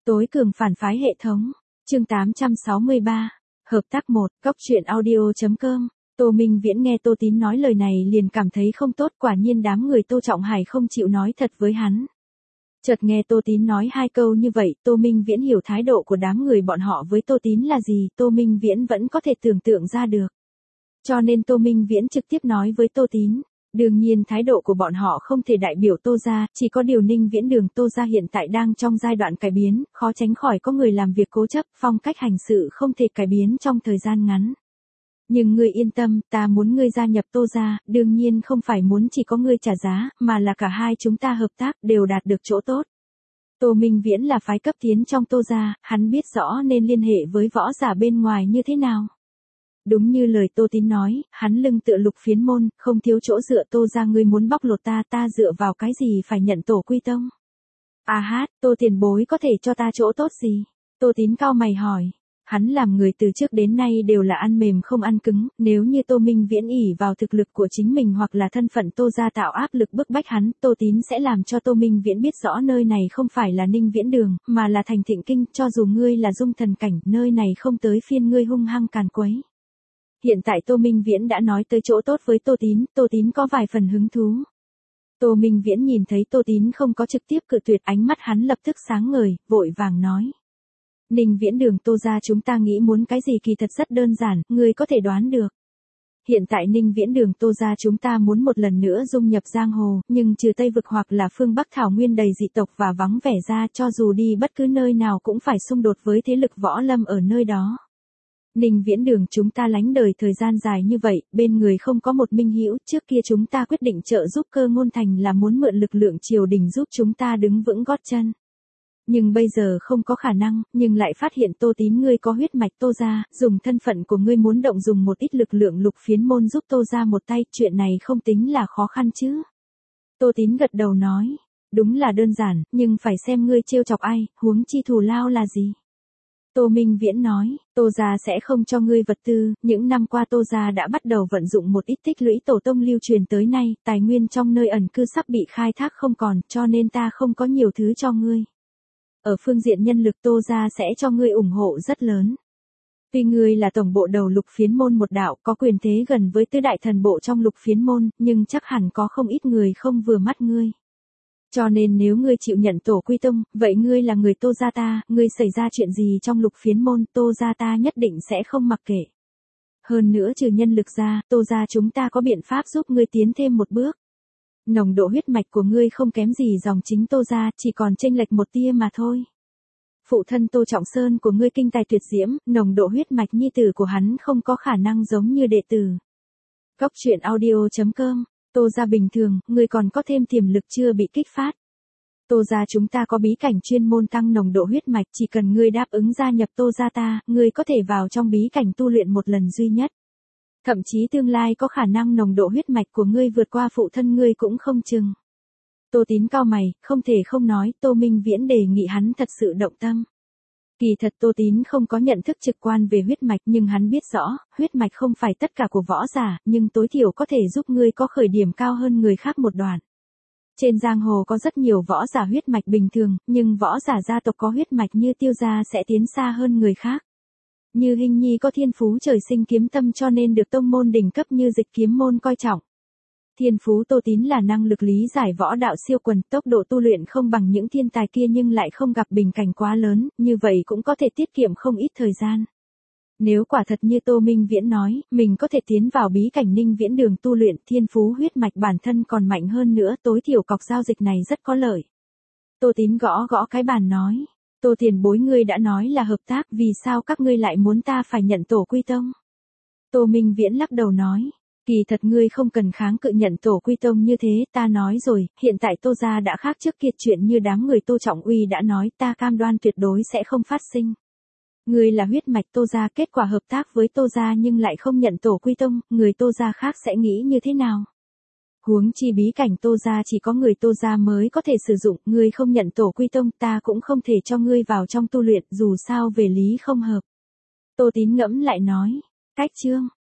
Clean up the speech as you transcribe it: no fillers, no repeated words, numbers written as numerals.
Tối cường phản phái hệ thống. Chương 863. Hợp tác 1. Cóc truyện audio.com. Tô Minh Viễn nghe Tô Tín nói lời này liền cảm thấy không tốt, quả nhiên đám người Tô Trọng Hải không chịu nói thật với hắn. Chợt nghe Tô Tín nói hai câu như vậy, Tô Minh Viễn hiểu thái độ của đám người bọn họ với Tô Tín là gì, Tô Minh Viễn vẫn có thể tưởng tượng ra được. Cho nên Tô Minh Viễn trực tiếp nói với Tô Tín. Đương nhiên thái độ của bọn họ không thể đại biểu Tô gia, chỉ có điều Ninh Viễn Đường Tô gia hiện tại đang trong giai đoạn cải biến, khó tránh khỏi có người làm việc cố chấp, phong cách hành sự không thể cải biến trong thời gian ngắn. Nhưng ngươi yên tâm, ta muốn ngươi gia nhập Tô gia, đương nhiên không phải muốn chỉ có ngươi trả giá, mà là cả hai chúng ta hợp tác đều đạt được chỗ tốt. Tô Minh Viễn là phái cấp tiến trong Tô gia, hắn biết rõ nên liên hệ với võ giả bên ngoài như thế nào. Đúng như lời Tô Tín nói, hắn lưng tựa Lục Phiến môn, không thiếu chỗ dựa, Tô gia ngươi muốn bóc lột ta, ta dựa vào cái gì phải nhận tổ quy tông? À hát, Tô tiền bối có thể cho ta chỗ tốt gì? Tô Tín cau mày hỏi. Hắn làm người từ trước đến nay đều là ăn mềm không ăn cứng, nếu như Tô Minh Viễn ỷ vào thực lực của chính mình hoặc là thân phận Tô gia tạo áp lực bức bách hắn, Tô Tín sẽ làm cho Tô Minh Viễn biết rõ nơi này không phải là Ninh Viễn Đường, mà là Thành Thịnh Kinh, cho dù ngươi là Dung Thần cảnh, nơi này không tới phiên ngươi hung hăng càn quấy. Hiện tại Tô Minh Viễn đã nói tới chỗ tốt với Tô Tín có vài phần hứng thú. Tô Minh Viễn nhìn thấy Tô Tín không có trực tiếp cự tuyệt, ánh mắt hắn lập tức sáng ngời, vội vàng nói. Ninh Viễn Đường Tô gia chúng ta nghĩ muốn cái gì kỳ thật rất đơn giản, ngươi có thể đoán được. Hiện tại Ninh Viễn Đường Tô gia chúng ta muốn một lần nữa dung nhập giang hồ, nhưng trừ Tây Vực hoặc là phương Bắc Thảo Nguyên đầy dị tộc và vắng vẻ ra, cho dù đi bất cứ nơi nào cũng phải xung đột với thế lực võ lâm ở nơi đó. Ninh Viễn Đường chúng ta lánh đời thời gian dài như vậy, bên người không có một minh hữu, trước kia chúng ta quyết định trợ giúp Cơ Ngôn Thành là muốn mượn lực lượng triều đình giúp chúng ta đứng vững gót chân. Nhưng bây giờ không có khả năng, nhưng lại phát hiện Tô Tín ngươi có huyết mạch Tô gia, dùng thân phận của ngươi muốn động dùng một ít lực lượng Lục Phiến môn giúp Tô gia một tay, chuyện này không tính là khó khăn chứ. Tô Tín gật đầu nói, đúng là đơn giản, nhưng phải xem ngươi trêu chọc ai, huống chi thù lao là gì. Tô Minh Viễn nói, Tô gia sẽ không cho ngươi vật tư, những năm qua Tô gia đã bắt đầu vận dụng một ít tích lũy tổ tông lưu truyền tới nay, tài nguyên trong nơi ẩn cư sắp bị khai thác không còn, cho nên ta không có nhiều thứ cho ngươi. Ở phương diện nhân lực Tô gia sẽ cho ngươi ủng hộ rất lớn. Tuy ngươi là tổng bộ đầu Lục Phiến môn một đạo, có quyền thế gần với tứ đại thần bộ trong Lục Phiến môn, nhưng chắc hẳn có không ít người không vừa mắt ngươi. Cho nên nếu ngươi chịu nhận tổ quy tông, vậy ngươi là người Tô gia ta, ngươi xảy ra chuyện gì trong Lục Phiến môn, Tô gia ta nhất định sẽ không mặc kệ. Hơn nữa trừ nhân lực ra, Tô gia chúng ta có biện pháp giúp ngươi tiến thêm một bước. Nồng độ huyết mạch của ngươi không kém gì dòng chính Tô gia, chỉ còn chênh lệch một tia mà thôi. Phụ thân Tô Trọng Sơn của ngươi kinh tài tuyệt diễm, nồng độ huyết mạch nhi tử của hắn không có khả năng giống như đệ tử. Cóc truyện audio.com. Tô gia bình thường, ngươi còn có thêm tiềm lực chưa bị kích phát. Tô gia chúng ta có bí cảnh chuyên môn tăng nồng độ huyết mạch, chỉ cần ngươi đáp ứng gia nhập Tô gia ta, ngươi có thể vào trong bí cảnh tu luyện một lần duy nhất. Thậm chí tương lai có khả năng nồng độ huyết mạch của ngươi vượt qua phụ thân ngươi cũng không chừng. Tô Tín cau mày, không thể không nói, Tô Minh Viễn đề nghị hắn thật sự động tâm. Kỳ thật Tô Tín không có nhận thức trực quan về huyết mạch, nhưng hắn biết rõ, huyết mạch không phải tất cả của võ giả, nhưng tối thiểu có thể giúp ngươi có khởi điểm cao hơn người khác một đoạn. Trên giang hồ có rất nhiều võ giả huyết mạch bình thường, nhưng võ giả gia tộc có huyết mạch như Tiêu gia sẽ tiến xa hơn người khác. Như Hinh Nhi có thiên phú trời sinh kiếm tâm cho nên được tông môn đỉnh cấp như Dịch Kiếm môn coi trọng. Thiên phú Tô Tín là năng lực lý giải võ đạo siêu quần, tốc độ tu luyện không bằng những thiên tài kia nhưng lại không gặp bình cảnh quá lớn, như vậy cũng có thể tiết kiệm không ít thời gian. Nếu quả thật như Tô Minh Viễn nói, mình có thể tiến vào bí cảnh Ninh Viễn Đường tu luyện, thiên phú huyết mạch bản thân còn mạnh hơn nữa, tối thiểu cọc giao dịch này rất có lợi. Tô Tín gõ gõ cái bàn nói, Tô tiền bối ngươi đã nói là hợp tác, vì sao các ngươi lại muốn ta phải nhận tổ quy tông? Tô Minh Viễn lắc đầu nói, kỳ thật ngươi không cần kháng cự nhận tổ quy tông như thế, ta nói rồi, hiện tại Tô gia đã khác trước kia, chuyện như đám người Tô Trọng Uy đã nói, ta cam đoan tuyệt đối sẽ không phát sinh. Ngươi là huyết mạch Tô gia, kết quả hợp tác với Tô gia nhưng lại không nhận tổ quy tông, người Tô gia khác sẽ nghĩ như thế nào? Huống chi bí cảnh Tô gia chỉ có người Tô gia mới có thể sử dụng, ngươi không nhận tổ quy tông, ta cũng không thể cho ngươi vào trong tu luyện, dù sao về lý không hợp. Tô Tín ngẫm lại nói, cách chương